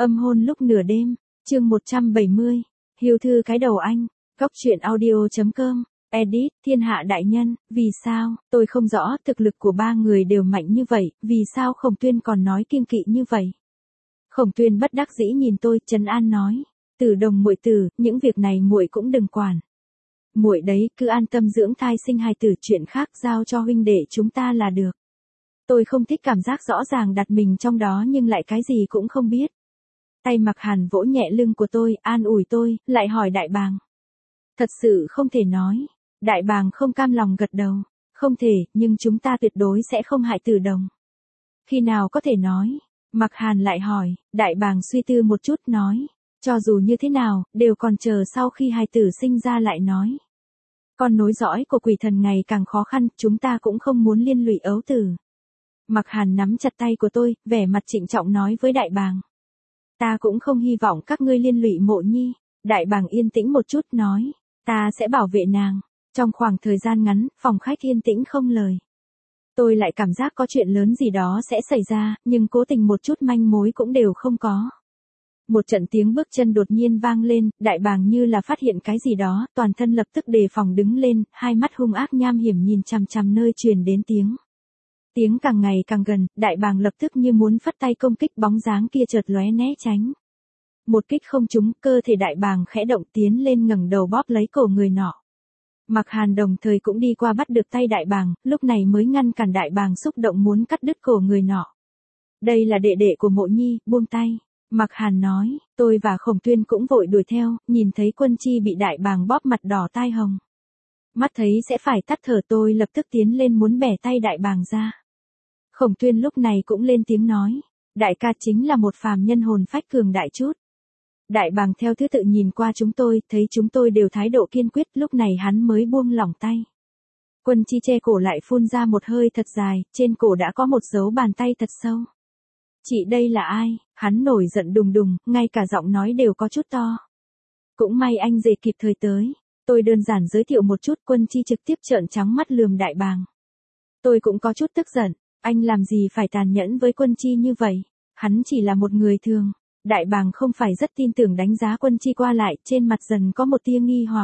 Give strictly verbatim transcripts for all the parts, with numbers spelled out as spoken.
Âm hôn lúc nửa đêm, chương một trăm bảy mươi, Hiêu thư cái đầu anh, Góc truyện audio.com, edit, thiên hạ đại nhân, vì sao, tôi không rõ, thực lực của ba người đều mạnh như vậy, vì sao Khổng Tuyên còn nói kiêng kỵ như vậy. Khổng Tuyên bất đắc dĩ nhìn tôi, trấn an nói, Tử Đồng muội tử, những việc này muội cũng đừng quản. Muội đấy, cứ an tâm dưỡng thai sinh hài tử, chuyện khác giao cho huynh đệ chúng ta là được. Tôi không thích cảm giác rõ ràng đặt mình trong đó nhưng lại cái gì cũng không biết. Tay Mặc Hàn vỗ nhẹ lưng của tôi, an ủi tôi, lại hỏi Đại Bàng. Thật sự không thể nói. Đại Bàng không cam lòng gật đầu. Không thể, nhưng chúng ta tuyệt đối sẽ không hại Tử Đồng. Khi nào có thể nói? Mặc Hàn lại hỏi, Đại Bàng suy tư một chút nói. Cho dù như thế nào, đều còn chờ sau khi hài tử sinh ra lại nói. Con nối dõi của quỷ thần ngày càng khó khăn, chúng ta cũng không muốn liên lụy ấu tử. Mặc Hàn nắm chặt tay của tôi, vẻ mặt trịnh trọng nói với Đại Bàng. Ta cũng không hy vọng các ngươi liên lụy Mộ Nhi. Đại Bàng yên tĩnh một chút nói, ta sẽ bảo vệ nàng. Trong khoảng thời gian ngắn, phòng khách yên tĩnh không lời. Tôi lại cảm giác có chuyện lớn gì đó sẽ xảy ra, nhưng cố tình một chút manh mối cũng đều không có. Một trận tiếng bước chân đột nhiên vang lên, Đại Bàng như là phát hiện cái gì đó, toàn thân lập tức đề phòng đứng lên, hai mắt hung ác nham hiểm nhìn chằm chằm nơi truyền đến tiếng. Tiếng càng ngày càng gần, Đại Bàng lập tức như muốn phất tay công kích, bóng dáng kia chợt lóe né tránh. Một kích không trúng, cơ thể Đại Bàng khẽ động tiến lên ngẩng đầu bóp lấy cổ người nọ. Mặc Hàn đồng thời cũng đi qua bắt được tay Đại Bàng, lúc này mới ngăn cản Đại Bàng xúc động muốn cắt đứt cổ người nọ. Đây là đệ đệ của Mộ Nhi, buông tay. Mặc Hàn nói, tôi và Khổng Tuyên cũng vội đuổi theo, nhìn thấy Quân Chi bị Đại Bàng bóp mặt đỏ tai hồng. Mắt thấy sẽ phải tắt thở, tôi lập tức tiến lên muốn bẻ tay Đại Bàng ra. Khổng Tuyên lúc này cũng lên tiếng nói, đại ca chính là một phàm nhân hồn phách cường đại chút. Đại Bàng theo thứ tự nhìn qua chúng tôi, thấy chúng tôi đều thái độ kiên quyết, lúc này hắn mới buông lỏng tay. Quân Chi che cổ lại phun ra một hơi thật dài, trên cổ đã có một dấu bàn tay thật sâu. Chị đây là ai? Hắn nổi giận đùng đùng, ngay cả giọng nói đều có chút to. Cũng may anh rể kịp thời tới. Tôi đơn giản giới thiệu một chút, Quân Chi trực tiếp trợn trắng mắt lườm Đại Bàng. Tôi cũng có chút tức giận, anh làm gì phải tàn nhẫn với Quân Chi như vậy? Hắn chỉ là một người thường. Đại Bàng không phải rất tin tưởng đánh giá Quân Chi qua lại, trên mặt dần có một tia nghi hoặc.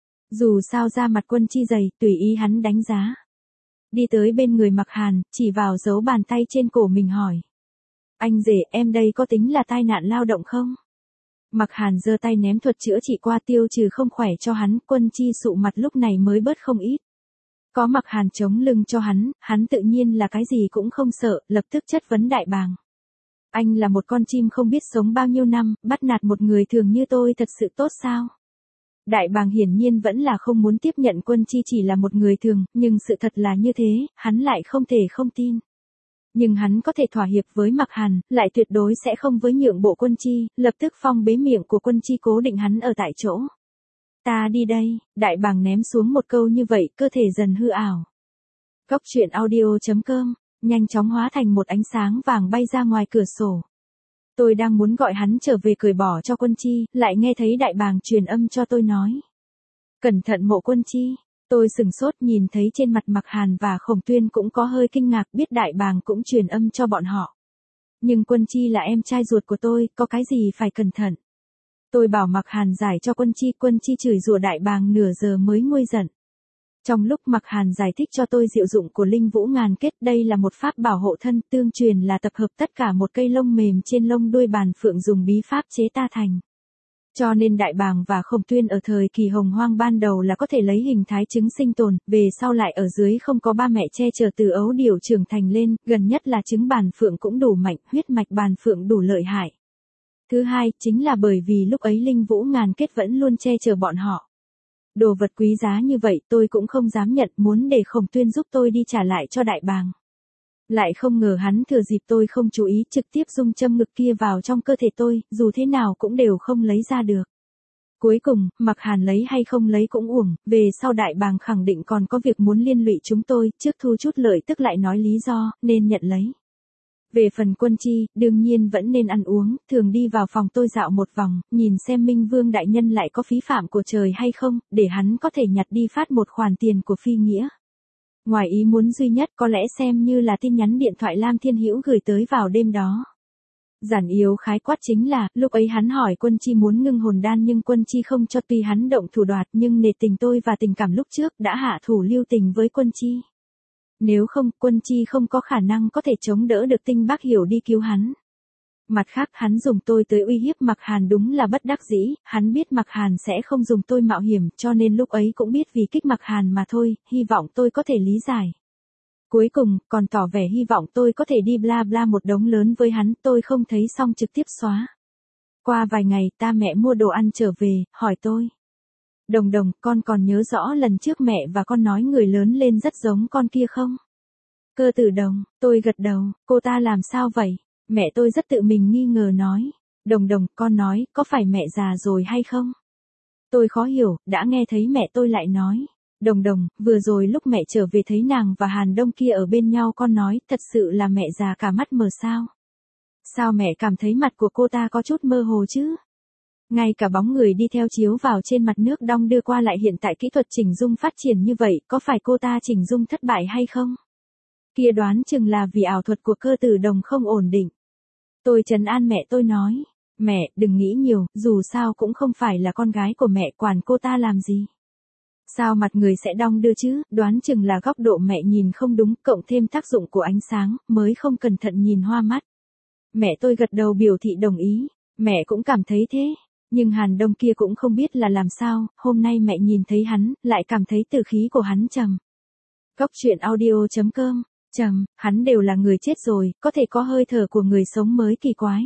Dù sao da mặt Quân Chi dày, tùy ý hắn đánh giá. Đi tới bên người Mặc Hàn, chỉ vào dấu bàn tay trên cổ mình hỏi. Anh rể, em đây có tính là tai nạn lao động không? Mặc Hàn giơ tay ném thuật chữa trị qua tiêu trừ không khỏe cho hắn, Quân Chi sụ mặt lúc này mới bớt không ít. Có Mặc Hàn chống lưng cho hắn, hắn tự nhiên là cái gì cũng không sợ, lập tức chất vấn Đại Bàng. Anh là một con chim không biết sống bao nhiêu năm, bắt nạt một người thường như tôi thật sự tốt sao? Đại Bàng hiển nhiên vẫn là không muốn tiếp nhận Quân Chi chỉ là một người thường, nhưng sự thật là như thế, hắn lại không thể không tin. Nhưng hắn có thể thỏa hiệp với Mặc Hàn, lại tuyệt đối sẽ không với nhượng bộ Quân Chi, lập tức phong bế miệng của Quân Chi cố định hắn ở tại chỗ. Ta đi đây, Đại Bàng ném xuống một câu như vậy, cơ thể dần hư ảo. Góc truyện audio.com, nhanh chóng hóa thành một ánh sáng vàng bay ra ngoài cửa sổ. Tôi đang muốn gọi hắn trở về cởi bỏ cho Quân Chi, lại nghe thấy Đại Bàng truyền âm cho tôi nói. Cẩn thận Mộ Quân Chi. Tôi sừng sốt nhìn thấy trên mặt Mặc Hàn và Khổng Tuyên cũng có hơi kinh ngạc, biết Đại Bàng cũng truyền âm cho bọn họ. Nhưng Quân Chi là em trai ruột của tôi, có cái gì phải cẩn thận. Tôi bảo Mặc Hàn giải cho Quân Chi, Quân Chi chửi rủa Đại Bàng nửa giờ mới nguôi giận. Trong lúc Mặc Hàn giải thích cho tôi diệu dụng của Linh Vũ Ngàn Kết, đây là một pháp bảo hộ thân, tương truyền là tập hợp tất cả một cây lông mềm trên lông đuôi bàn phượng dùng bí pháp chế ta thành. Cho nên Đại Bàng và Khổng Tuyên ở thời kỳ hồng hoang ban đầu là có thể lấy hình thái trứng sinh tồn, về sau lại ở dưới không có ba mẹ che chở từ ấu điểu trưởng thành lên, gần nhất là trứng bàn phượng cũng đủ mạnh, huyết mạch bàn phượng đủ lợi hại. Thứ hai, chính là bởi vì lúc ấy Linh Vũ Ngàn Kết vẫn luôn che chở bọn họ. Đồ vật quý giá như vậy tôi cũng không dám nhận, muốn để Khổng Tuyên giúp tôi đi trả lại cho Đại Bàng. Lại không ngờ hắn thừa dịp tôi không chú ý trực tiếp dung châm ngực kia vào trong cơ thể tôi, dù thế nào cũng đều không lấy ra được. Cuối cùng, Mặc Hàn lấy hay không lấy cũng uổng, về sau Đại Bàng khẳng định còn có việc muốn liên lụy chúng tôi, trước thu chút lợi tức lại nói lý do, nên nhận lấy. Về phần Quân Chi, đương nhiên vẫn nên ăn uống, thường đi vào phòng tôi dạo một vòng, nhìn xem Minh Vương đại nhân lại có phí phạm của trời hay không, để hắn có thể nhặt đi phát một khoản tiền của phi nghĩa. Ngoài ý muốn duy nhất có lẽ xem như là tin nhắn điện thoại Lam Thiên Hữu gửi tới vào đêm đó. Giản yếu khái quát chính là, lúc ấy hắn hỏi Quân Chi muốn ngưng hồn đan nhưng Quân Chi không cho, tuy hắn động thủ đoạt nhưng nể tình tôi và tình cảm lúc trước đã hạ thủ lưu tình với Quân Chi. Nếu không, Quân Chi không có khả năng có thể chống đỡ được Tinh Bác Hiểu đi cứu hắn. Mặt khác, hắn dùng tôi tới uy hiếp Mạc Hàn đúng là bất đắc dĩ, hắn biết Mạc Hàn sẽ không dùng tôi mạo hiểm, cho nên lúc ấy cũng biết vì kích Mạc Hàn mà thôi, hy vọng tôi có thể lý giải. Cuối cùng, còn tỏ vẻ hy vọng tôi có thể đi bla bla một đống lớn với hắn, tôi không thấy xong trực tiếp xóa. Qua vài ngày, ta mẹ mua đồ ăn trở về, hỏi tôi. Đồng đồng, con còn nhớ rõ lần trước mẹ và con nói người lớn lên rất giống con kia không? Cơ Tử Đồng, tôi gật đầu, cô ta làm sao vậy? Mẹ tôi rất tự mình nghi ngờ nói. Đồng đồng, con nói, có phải mẹ già rồi hay không? Tôi khó hiểu, đã nghe thấy mẹ tôi lại nói. Đồng đồng, vừa rồi lúc mẹ trở về thấy nàng và Hàn Đông kia ở bên nhau con nói, thật sự là mẹ già cả mắt mờ sao? Sao mẹ cảm thấy mặt của cô ta có chút mơ hồ chứ? Ngay cả bóng người đi theo chiếu vào trên mặt nước đong đưa qua lại, hiện tại kỹ thuật chỉnh dung phát triển như vậy, có phải cô ta chỉnh dung thất bại hay không? Kia đoán chừng là vì ảo thuật của Cơ Tử Đồng không ổn định. Tôi trấn an mẹ tôi nói, mẹ, đừng nghĩ nhiều, dù sao cũng không phải là con gái của mẹ, quản cô ta làm gì. Sao mặt người sẽ đong đưa chứ, đoán chừng là góc độ mẹ nhìn không đúng, cộng thêm tác dụng của ánh sáng, mới không cẩn thận nhìn hoa mắt. Mẹ tôi gật đầu biểu thị đồng ý, mẹ cũng cảm thấy thế, nhưng Hàn Đông kia cũng không biết là làm sao, hôm nay mẹ nhìn thấy hắn, lại cảm thấy tử khí của hắn trầm. Góc truyện audio chấm com, trầm, hắn đều là người chết rồi, có thể có hơi thở của người sống mới kỳ quái.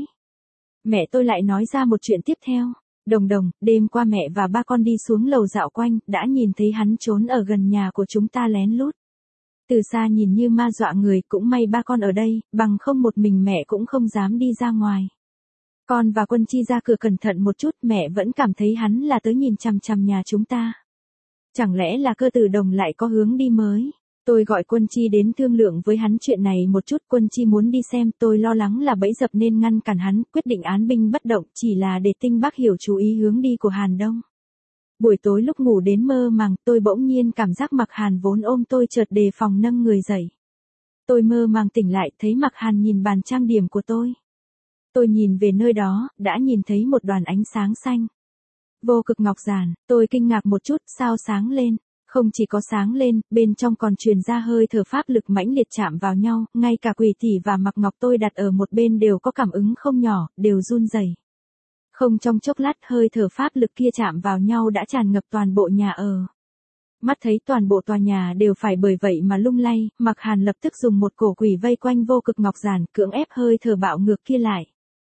Mẹ tôi lại nói ra một chuyện tiếp theo. Đồng đồng, đêm qua mẹ và ba con đi xuống lầu dạo quanh, đã nhìn thấy hắn trốn ở gần nhà của chúng ta lén lút. Từ xa nhìn như ma dọa người, cũng may ba con ở đây, bằng không một mình mẹ cũng không dám đi ra ngoài. Con và Quân Chi ra cửa cẩn thận một chút, mẹ vẫn cảm thấy hắn là tới nhìn chằm chằm nhà chúng ta. Chẳng lẽ là Cơ Tử Đồng lại có hướng đi mới? Tôi gọi Quân Chi đến thương lượng với hắn chuyện này một chút, Quân Chi muốn đi xem, tôi lo lắng là bẫy dập nên ngăn cản hắn, quyết định án binh bất động, chỉ là để Tinh Bác Hiểu chú ý hướng đi của Hàn Đông. Buổi tối lúc ngủ đến mơ màng, tôi bỗng nhiên cảm giác Mạc Hàn vốn ôm tôi chợt đề phòng nâng người dậy. Tôi mơ màng tỉnh lại, thấy Mạc Hàn nhìn bàn trang điểm của tôi. Tôi nhìn về nơi đó, đã nhìn thấy một đoàn ánh sáng xanh. Vô cực ngọc giản, tôi kinh ngạc một chút, sao sáng lên. Không chỉ có sáng lên, bên trong còn truyền ra hơi thở pháp lực mãnh liệt chạm vào nhau, ngay cả Quỷ Tỷ và Mạc Ngọc tôi đặt ở một bên đều có cảm ứng không nhỏ, đều run rẩy. Không trong chốc lát hơi thở pháp lực kia chạm vào nhau đã tràn ngập toàn bộ nhà ở. Mắt thấy toàn bộ tòa nhà đều phải bởi vậy mà lung lay, Mạc Hàn lập tức dùng một cổ quỷ vây quanh vô cực ngọc giản, cưỡng ép hơi thở bạo ngược kia lại.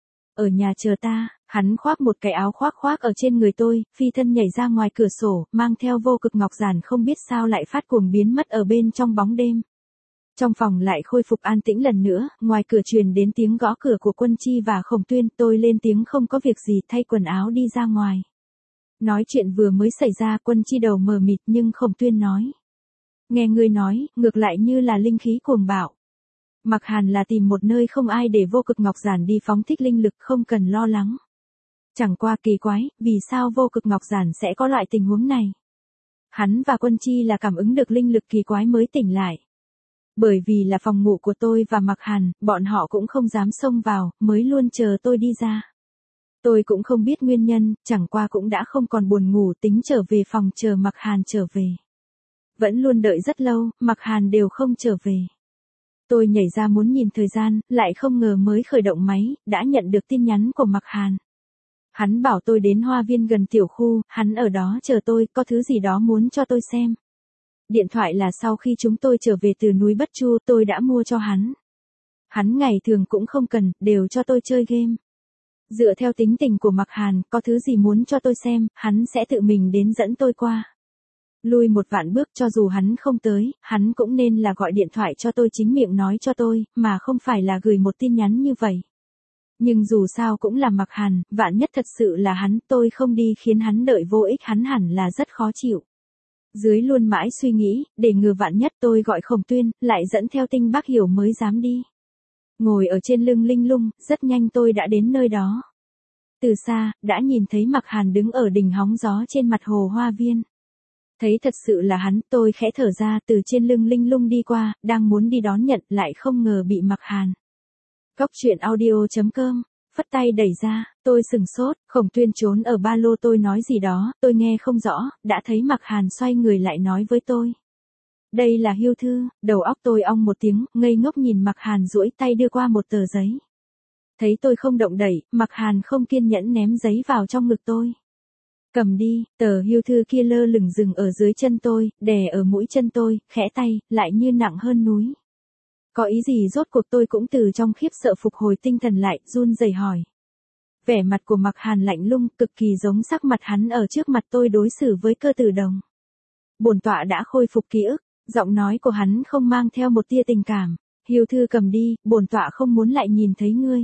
Ở nhà chờ ta, hắn khoác một cái áo khoác khoác ở trên người tôi, phi thân nhảy ra ngoài cửa sổ, mang theo vô cực ngọc giản không biết sao lại phát cuồng biến mất ở bên trong bóng đêm. Trong phòng lại khôi phục an tĩnh lần nữa, ngoài cửa truyền đến tiếng gõ cửa của Quân Chi và Khổng Tuyên, tôi lên tiếng không có việc gì, thay quần áo đi ra ngoài. Nói chuyện vừa mới xảy ra, Quân Chi đầu mờ mịt nhưng Khổng Tuyên nói. Nghe ngươi nói, ngược lại như là linh khí cuồng bạo. Mạc Hàn là tìm một nơi không ai để vô cực ngọc giản đi phóng thích linh lực, không cần lo lắng. Chẳng qua kỳ quái, vì sao vô cực ngọc giản sẽ có loại tình huống này? Hắn và Quân Chi là cảm ứng được linh lực kỳ quái mới tỉnh lại. Bởi vì là phòng ngủ của tôi và Mạc Hàn, bọn họ cũng không dám xông vào, mới luôn chờ tôi đi ra. Tôi cũng không biết nguyên nhân, chẳng qua cũng đã không còn buồn ngủ, tính trở về phòng chờ Mạc Hàn trở về. Vẫn luôn đợi rất lâu, Mạc Hàn đều không trở về. Tôi nhảy ra muốn nhìn thời gian, lại không ngờ mới khởi động máy, đã nhận được tin nhắn của Mạc Hàn. Hắn bảo tôi đến hoa viên gần tiểu khu, hắn ở đó chờ tôi, có thứ gì đó muốn cho tôi xem. Điện thoại là sau khi chúng tôi trở về từ núi Bất Chu, tôi đã mua cho hắn. Hắn ngày thường cũng không cần, đều cho tôi chơi game. Dựa theo tính tình của Mạc Hàn, có thứ gì muốn cho tôi xem, hắn sẽ tự mình đến dẫn tôi qua. Lui một vạn bước, cho dù hắn không tới, hắn cũng nên là gọi điện thoại cho tôi chính miệng nói cho tôi, mà không phải là gửi một tin nhắn như vậy. Nhưng dù sao cũng là Mạc Hàn, vạn nhất thật sự là hắn, tôi không đi khiến hắn đợi vô ích, hắn hẳn là rất khó chịu. Dưới luôn mãi suy nghĩ, để ngừa vạn nhất tôi gọi Khổng Tuyên, lại dẫn theo Tinh Bác Hiểu mới dám đi. Ngồi ở trên lưng linh lung, rất nhanh tôi đã đến nơi đó. Từ xa, đã nhìn thấy Mạc Hàn đứng ở đỉnh hóng gió trên mặt hồ hoa viên. Thấy thật sự là hắn, tôi khẽ thở ra, từ trên lưng linh lung đi qua, đang muốn đi đón nhận, lại không ngờ bị Mạc Hàn. Góc truyện audio chấm com phất tay đẩy ra, tôi sừng sốt, Khổng Tuyên trốn ở ba lô tôi nói gì đó, tôi nghe không rõ, đã thấy Mạc Hàn xoay người lại nói với tôi. Đây là hưu thư, đầu óc tôi ong một tiếng, ngây ngốc nhìn Mạc Hàn duỗi tay đưa qua một tờ giấy. Thấy tôi không động đậy, Mạc Hàn không kiên nhẫn ném giấy vào trong ngực tôi. Cầm đi, tờ hưu thư kia lơ lửng dừng ở dưới chân tôi, đè ở mũi chân tôi, khẽ tay, lại như nặng hơn núi. Có ý gì rốt cuộc tôi cũng từ trong khiếp sợ phục hồi tinh thần lại, run rẩy hỏi. Vẻ mặt của Mạc Hàn lạnh lùng, cực kỳ giống sắc mặt hắn ở trước mặt tôi đối xử với Cơ Tử Đồng. Bổn tọa đã khôi phục ký ức, giọng nói của hắn không mang theo một tia tình cảm. Hưu thư cầm đi, bổn tọa không muốn lại nhìn thấy ngươi.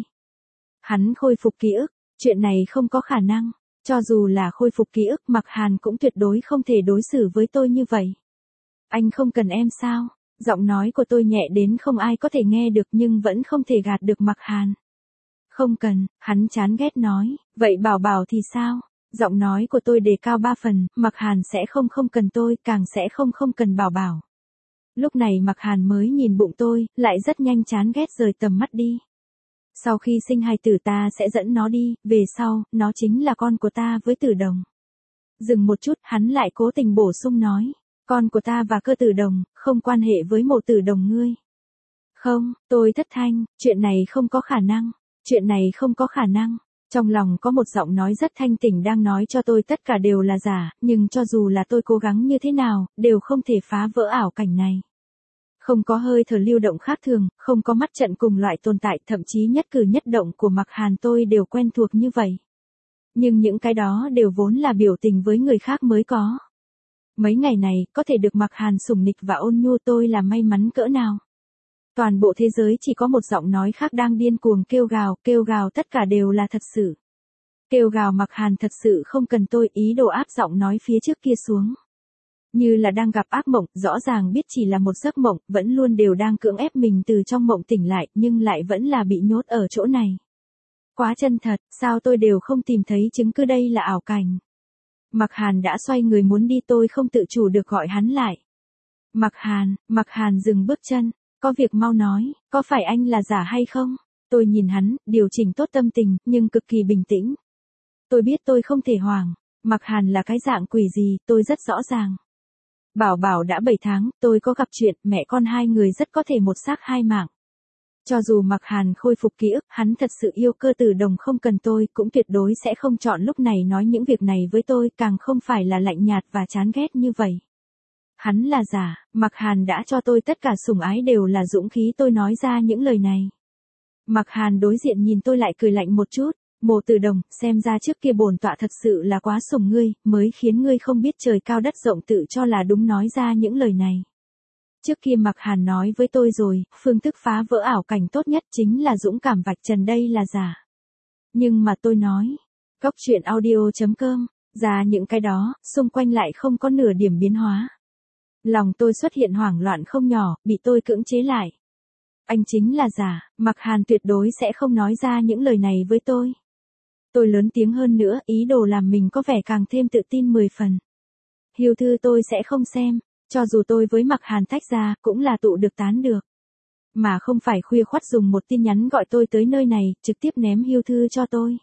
Hắn khôi phục ký ức, chuyện này không có khả năng. Cho dù là khôi phục ký ức, Mạc Hàn cũng tuyệt đối không thể đối xử với tôi như vậy. Anh không cần em sao? Giọng nói của tôi nhẹ đến không ai có thể nghe được nhưng vẫn không thể gạt được Mạc Hàn. Không cần, hắn chán ghét nói, vậy Bảo Bảo thì sao? Giọng nói của tôi đề cao ba phần, Mạc Hàn sẽ không không cần tôi, càng sẽ không không cần Bảo Bảo. Lúc này Mạc Hàn mới nhìn bụng tôi, lại rất nhanh chán ghét rời tầm mắt đi. Sau khi sinh hài tử ta sẽ dẫn nó đi, về sau, nó chính là con của ta với Tử Đồng. Dừng một chút, hắn lại cố tình bổ sung nói, con của ta và Cơ Tử Đồng, không quan hệ với Mộ Tử Đồng ngươi. Không, tôi thất thanh, chuyện này không có khả năng, chuyện này không có khả năng. Trong lòng có một giọng nói rất thanh tỉnh đang nói cho tôi tất cả đều là giả, nhưng cho dù là tôi cố gắng như thế nào, đều không thể phá vỡ ảo cảnh này. Không có hơi thở lưu động khác thường, không có mắt trận cùng loại tồn tại, thậm chí nhất cử nhất động của Mạc Hàn tôi đều quen thuộc như vậy. Nhưng những cái đó đều vốn là biểu tình với người khác mới có. Mấy ngày này, có thể được Mạc Hàn sủng nịch và ôn nhu tôi là may mắn cỡ nào. Toàn bộ thế giới chỉ có một giọng nói khác đang điên cuồng kêu gào, kêu gào tất cả đều là thật sự. Kêu gào Mạc Hàn thật sự không cần tôi, ý đồ áp giọng nói phía trước kia xuống. Như là đang gặp ác mộng, rõ ràng biết chỉ là một giấc mộng, vẫn luôn đều đang cưỡng ép mình từ trong mộng tỉnh lại, nhưng lại vẫn là bị nhốt ở chỗ này. Quá chân thật, sao tôi đều không tìm thấy chứng cứ đây là ảo cảnh. Mạc Hàn đã xoay người muốn đi, tôi không tự chủ được gọi hắn lại. Mạc Hàn, Mạc Hàn dừng bước chân, có việc mau nói, có phải anh là giả hay không? Tôi nhìn hắn, điều chỉnh tốt tâm tình, nhưng cực kỳ bình tĩnh. Tôi biết tôi không thể hoảng, Mạc Hàn là cái dạng quỷ gì, tôi rất rõ ràng. Bảo Bảo đã bảy tháng, tôi có gặp chuyện, mẹ con hai người rất có thể một xác hai mạng. Cho dù Mạc Hàn khôi phục ký ức, hắn thật sự yêu Cơ Tử Đồng không cần tôi, cũng tuyệt đối sẽ không chọn lúc này nói những việc này với tôi, càng không phải là lạnh nhạt và chán ghét như vậy. Hắn là giả, Mạc Hàn đã cho tôi tất cả sủng ái đều là dũng khí tôi nói ra những lời này. Mạc Hàn đối diện nhìn tôi lại cười lạnh một chút. Mộ Tử Đồng, xem ra trước kia bổn tọa thật sự là quá sủng ngươi, mới khiến ngươi không biết trời cao đất rộng tự cho là đúng nói ra những lời này. Trước kia Mạc Hàn nói với tôi rồi, phương thức phá vỡ ảo cảnh tốt nhất chính là dũng cảm vạch trần đây là giả. Nhưng mà tôi nói, Cóc Truyện Audio chấm com, ra những cái đó, xung quanh lại không có nửa điểm biến hóa. Lòng tôi xuất hiện hoảng loạn không nhỏ, bị tôi cưỡng chế lại. Anh chính là giả, Mạc Hàn tuyệt đối sẽ không nói ra những lời này với tôi. Tôi lớn tiếng hơn nữa, ý đồ làm mình có vẻ càng thêm tự tin mười phần. Hưu thư tôi sẽ không xem, cho dù tôi với Mạc Hàn tách ra, cũng là tụ được tán được. Mà không phải khuya khoắt dùng một tin nhắn gọi tôi tới nơi này, trực tiếp ném hưu thư cho tôi.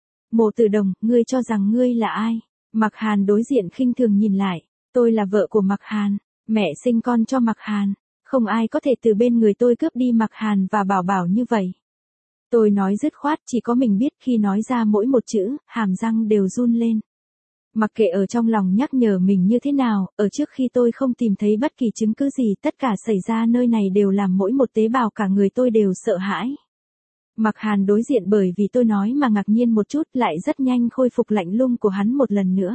Mộ Tử Đồng, ngươi cho rằng ngươi là ai? Mạc Hàn đối diện khinh thường nhìn lại, tôi là vợ của Mạc Hàn, mẹ sinh con cho Mạc Hàn, không ai có thể từ bên người tôi cướp đi Mạc Hàn và Bảo Bảo như vậy. Tôi nói dứt khoát, chỉ có mình biết khi nói ra mỗi một chữ, hàm răng đều run lên. Mặc kệ ở trong lòng nhắc nhở mình như thế nào, ở trước khi tôi không tìm thấy bất kỳ chứng cứ gì, tất cả xảy ra nơi này đều làm mỗi một tế bào cả người tôi đều sợ hãi. Mạc Hàn đối diện bởi vì tôi nói mà ngạc nhiên một chút, lại rất nhanh khôi phục lạnh lùng của hắn một lần nữa.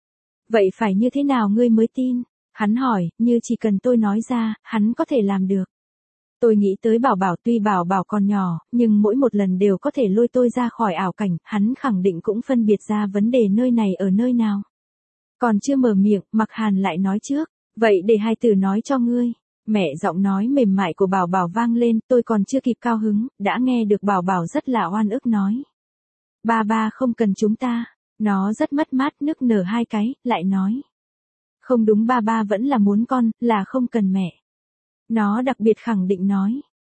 Vậy phải như thế nào ngươi mới tin? Hắn hỏi, như chỉ cần tôi nói ra, hắn có thể làm được. Tôi nghĩ tới Bảo Bảo, tuy Bảo Bảo còn nhỏ, nhưng mỗi một lần đều có thể lôi tôi ra khỏi ảo cảnh, hắn khẳng định cũng phân biệt ra vấn đề nơi này ở nơi nào. Còn chưa mở miệng, Mạc Hàn lại nói trước, vậy để hai từ nói cho ngươi. Mẹ giọng nói mềm mại của Bảo Bảo vang lên, tôi còn chưa kịp cao hứng, đã nghe được Bảo Bảo rất là oan ức nói. Ba ba không cần chúng ta, nó rất mất mát nức nở hai cái, lại nói. Không đúng, ba ba vẫn là muốn con, là không cần mẹ. Nó đặc biệt khẳng định nói,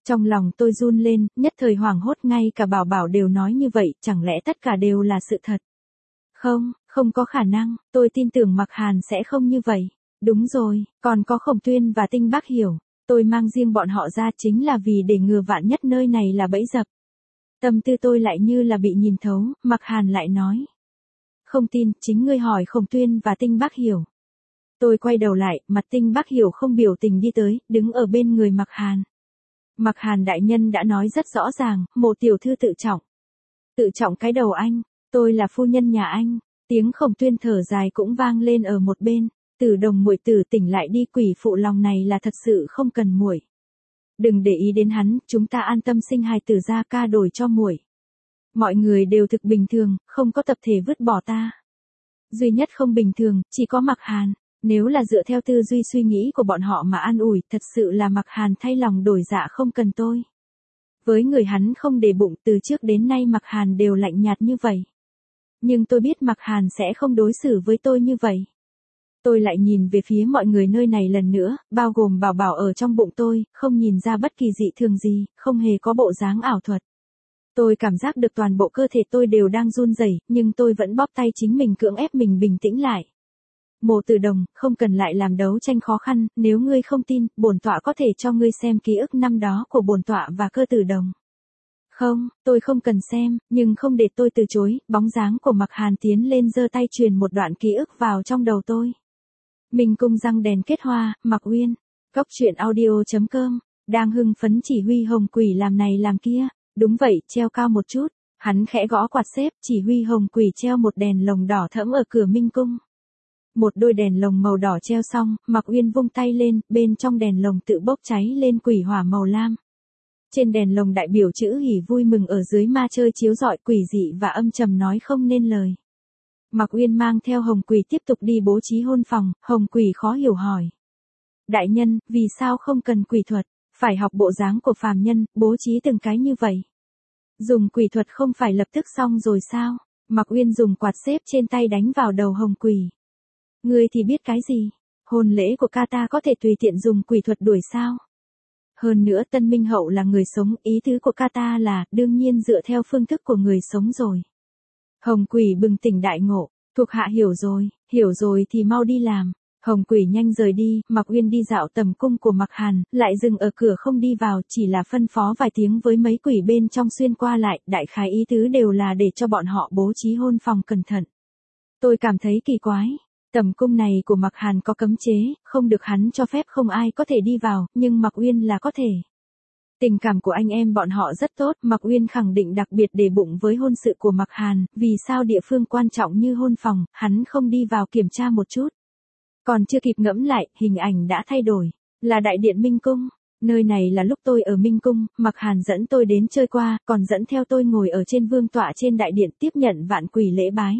Trong lòng tôi run lên, nhất thời hoảng hốt, ngay cả Bảo Bảo đều nói như vậy, chẳng lẽ tất cả đều là sự thật? Không, không có khả năng, tôi tin tưởng Mạc Hàn sẽ không như vậy. Đúng rồi, còn có Khổng Tuyên và Tinh Bác Hiểu, tôi mang riêng bọn họ ra chính là vì để ngừa vạn nhất nơi này là bẫy dập. Tâm tư tôi lại như là bị nhìn thấu, Mạc Hàn lại nói. Không tin, chính ngươi hỏi Khổng Tuyên và Tinh Bác Hiểu. Tôi quay đầu lại, mặt Tinh Bác Hiểu không biểu tình đi tới, đứng ở bên người Mạc Hàn. Mạc Hàn đại nhân đã nói rất rõ ràng, Mộ tiểu thư tự trọng. Tự trọng cái đầu anh, tôi là phu nhân nhà anh. Tiếng Khổng Tuyên thở dài cũng vang lên ở một bên. Tử Đồng muội tử tỉnh lại đi, quỷ phụ lòng này là thật sự không cần muội. Đừng để ý đến hắn, chúng ta an tâm sinh hài tử ra, ca đổi cho muội. Mọi người đều thực bình thường, không có tập thể vứt bỏ ta. Duy nhất không bình thường, chỉ có Mạc Hàn. Nếu là dựa theo tư duy suy nghĩ của bọn họ mà an ủi, thật sự là Mạc Hàn thay lòng đổi dạ không cần tôi. Với người hắn không để bụng, từ trước đến nay Mạc Hàn đều lạnh nhạt như vậy. Nhưng tôi biết Mạc Hàn sẽ không đối xử với tôi như vậy. Tôi lại nhìn về phía mọi người nơi này lần nữa, bao gồm Bảo Bảo ở trong bụng tôi, không nhìn ra bất kỳ dị thường gì, không hề có bộ dáng ảo thuật. Tôi cảm giác được toàn bộ cơ thể tôi đều đang run rẩy, nhưng tôi vẫn bóp tay chính mình, cưỡng ép mình bình tĩnh lại. Mộ Tử Đồng, không cần lại làm đấu tranh khó khăn, nếu ngươi không tin, bổn tọa có thể cho ngươi xem ký ức năm đó của bổn tọa và Cơ Tử Đồng. Không, tôi không cần xem, nhưng không để tôi từ chối, bóng dáng của Mạc Hàn tiến lên giơ tay truyền một đoạn ký ức vào trong đầu tôi. Minh cung răng đèn kết hoa, Mạc Uyên, Cốc truyện audio chấm com, đang hưng phấn chỉ huy Hồng Quỷ làm này làm kia, đúng vậy, treo cao một chút, hắn khẽ gõ quạt xếp, chỉ huy Hồng Quỷ treo một đèn lồng đỏ thẫm ở cửa Minh cung. Một đôi đèn lồng màu đỏ treo xong, Mạc Uyên vung tay lên, bên trong đèn lồng tự bốc cháy lên quỷ hỏa màu lam. Trên đèn lồng đại biểu chữ hỉ vui mừng, ở dưới ma chơi chiếu rọi, quỷ dị và âm trầm nói không nên lời. Mạc Uyên mang theo Hồng Quỷ tiếp tục đi bố trí hôn phòng, Hồng Quỷ khó hiểu hỏi. Đại nhân, vì sao không cần quỷ thuật, phải học bộ dáng của phàm nhân, bố trí từng cái như vậy? Dùng quỷ thuật không phải lập tức xong rồi sao? Mạc Uyên dùng quạt xếp trên tay đánh vào đầu Hồng Quỷ. Ngươi thì biết cái gì? Hôn lễ của ca ta có thể tùy tiện dùng quỷ thuật đuổi sao? Hơn nữa Tân Minh Hậu là người sống, ý tứ của ca ta là, đương nhiên dựa theo phương thức của người sống rồi. Hồng Quỷ bừng tỉnh đại ngộ, thuộc hạ hiểu rồi, hiểu rồi thì mau đi làm. Hồng Quỷ nhanh rời đi, Mạc Uyên đi dạo tầm cung của Mạc Hàn, lại dừng ở cửa không đi vào, chỉ là phân phó vài tiếng với mấy quỷ bên trong xuyên qua lại, đại khái ý tứ đều là để cho bọn họ bố trí hôn phòng cẩn thận. Tôi cảm thấy kỳ quái. Tầm cung này của Mạc Hàn có cấm chế, không được hắn cho phép, không ai có thể đi vào, nhưng Mạc Uyên là có thể. Tình cảm của anh em bọn họ rất tốt, Mạc Uyên khẳng định đặc biệt để bụng với hôn sự của Mạc Hàn, vì sao địa phương quan trọng như hôn phòng, hắn không đi vào kiểm tra một chút. Còn chưa kịp ngẫm lại, hình ảnh đã thay đổi, là đại điện Minh Cung. Nơi này là lúc tôi ở Minh Cung, Mạc Hàn dẫn tôi đến chơi qua, còn dẫn theo tôi ngồi ở trên vương tọa trên đại điện tiếp nhận vạn quỷ lễ bái.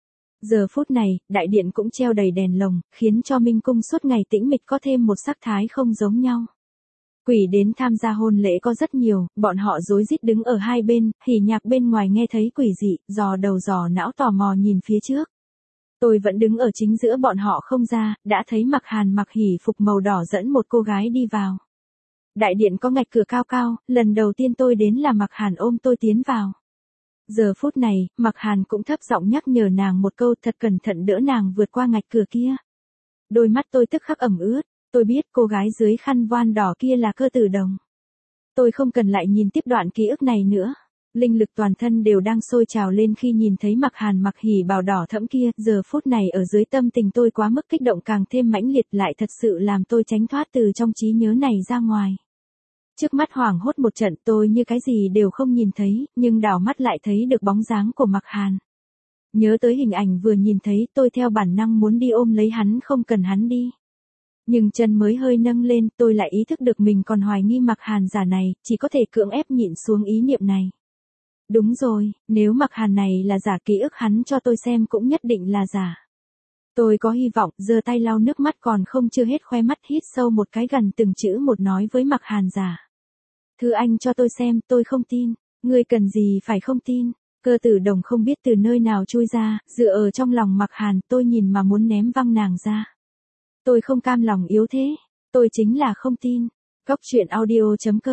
Giờ phút này, đại điện cũng treo đầy đèn lồng, khiến cho Minh Cung suốt ngày tĩnh mịch có thêm một sắc thái không giống nhau. Quỷ đến tham gia hôn lễ có rất nhiều, bọn họ rối rít đứng ở hai bên, hỉ nhạc bên ngoài nghe thấy quỷ dị, dò đầu dò não tò mò nhìn phía trước. Tôi vẫn đứng ở chính giữa bọn họ không ra, đã thấy Mạc Hàn mặc hỉ phục màu đỏ dẫn một cô gái đi vào. Đại điện có ngạch cửa cao cao, lần đầu tiên tôi đến là Mạc Hàn ôm tôi tiến vào. Giờ phút này, Mạc Hàn cũng thấp giọng nhắc nhở nàng một câu, thật cẩn thận đỡ nàng vượt qua ngạch cửa kia. Đôi mắt tôi tức khắc ẩm ướt, tôi biết cô gái dưới khăn voan đỏ kia là Cơ Tử Đồng. Tôi không cần lại nhìn tiếp đoạn ký ức này nữa. Linh lực toàn thân đều đang sôi trào lên khi nhìn thấy Mạc Hàn mặc hỉ bào đỏ thẫm kia, giờ phút này ở dưới tâm tình tôi quá mức kích động càng thêm mãnh liệt, lại thật sự làm tôi tránh thoát từ trong trí nhớ này ra ngoài. Trước mắt hoảng hốt một trận, tôi như cái gì đều không nhìn thấy, nhưng đảo mắt lại thấy được bóng dáng của Mạc Hàn. Nhớ tới hình ảnh vừa nhìn thấy, tôi theo bản năng muốn đi ôm lấy hắn, không cần hắn đi. Nhưng chân mới hơi nâng lên, tôi lại ý thức được mình còn hoài nghi Mạc Hàn giả này, chỉ có thể cưỡng ép nhịn xuống ý niệm này. Đúng rồi, nếu Mạc Hàn này là giả, ký ức hắn cho tôi xem cũng nhất định là giả. Tôi có hy vọng, giơ tay lau nước mắt còn không chưa hết, khoe mắt hít sâu một cái, gần từng chữ một nói với Mạc Hàn giả. Thứ anh cho tôi xem, tôi không tin, ngươi cần gì phải không tin. Cơ Tử Đồng không biết từ nơi nào chui ra, dựa ở trong lòng Mạc Hàn, tôi nhìn mà muốn ném văng nàng ra. Tôi không cam lòng yếu thế, tôi chính là không tin. Cốc truyện audio chấm com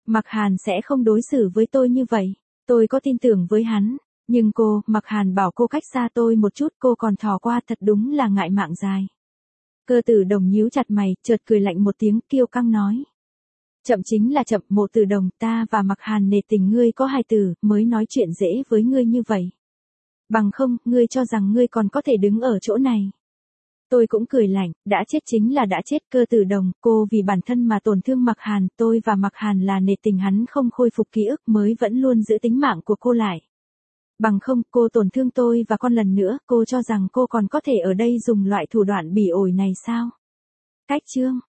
Mặc Hàn sẽ không đối xử với tôi như vậy. Tôi có tin tưởng với hắn. Nhưng cô, Mặc Hàn bảo cô cách xa tôi một chút, cô còn thò qua, thật đúng là ngại mạng dài. Cơ Tử Đồng nhíu chặt mày, chợt cười lạnh một tiếng, kiêu căng nói. Chậm chính là chậm, Mộ Tử Đồng, ta và Mặc Hàn nể tình ngươi có hài tử, mới nói chuyện dễ với ngươi như vậy. Bằng không, ngươi cho rằng ngươi còn có thể đứng ở chỗ này. Tôi cũng cười lạnh, đã chết chính là đã chết. Cơ Tử Đồng, cô vì bản thân mà tổn thương Mặc Hàn, tôi và Mặc Hàn là nể tình hắn không khôi phục ký ức mới vẫn luôn giữ tính mạng của cô lại. Bằng không, cô tổn thương tôi và con lần nữa, cô cho rằng cô còn có thể ở đây dùng loại thủ đoạn bỉ ổi này sao? Cách chương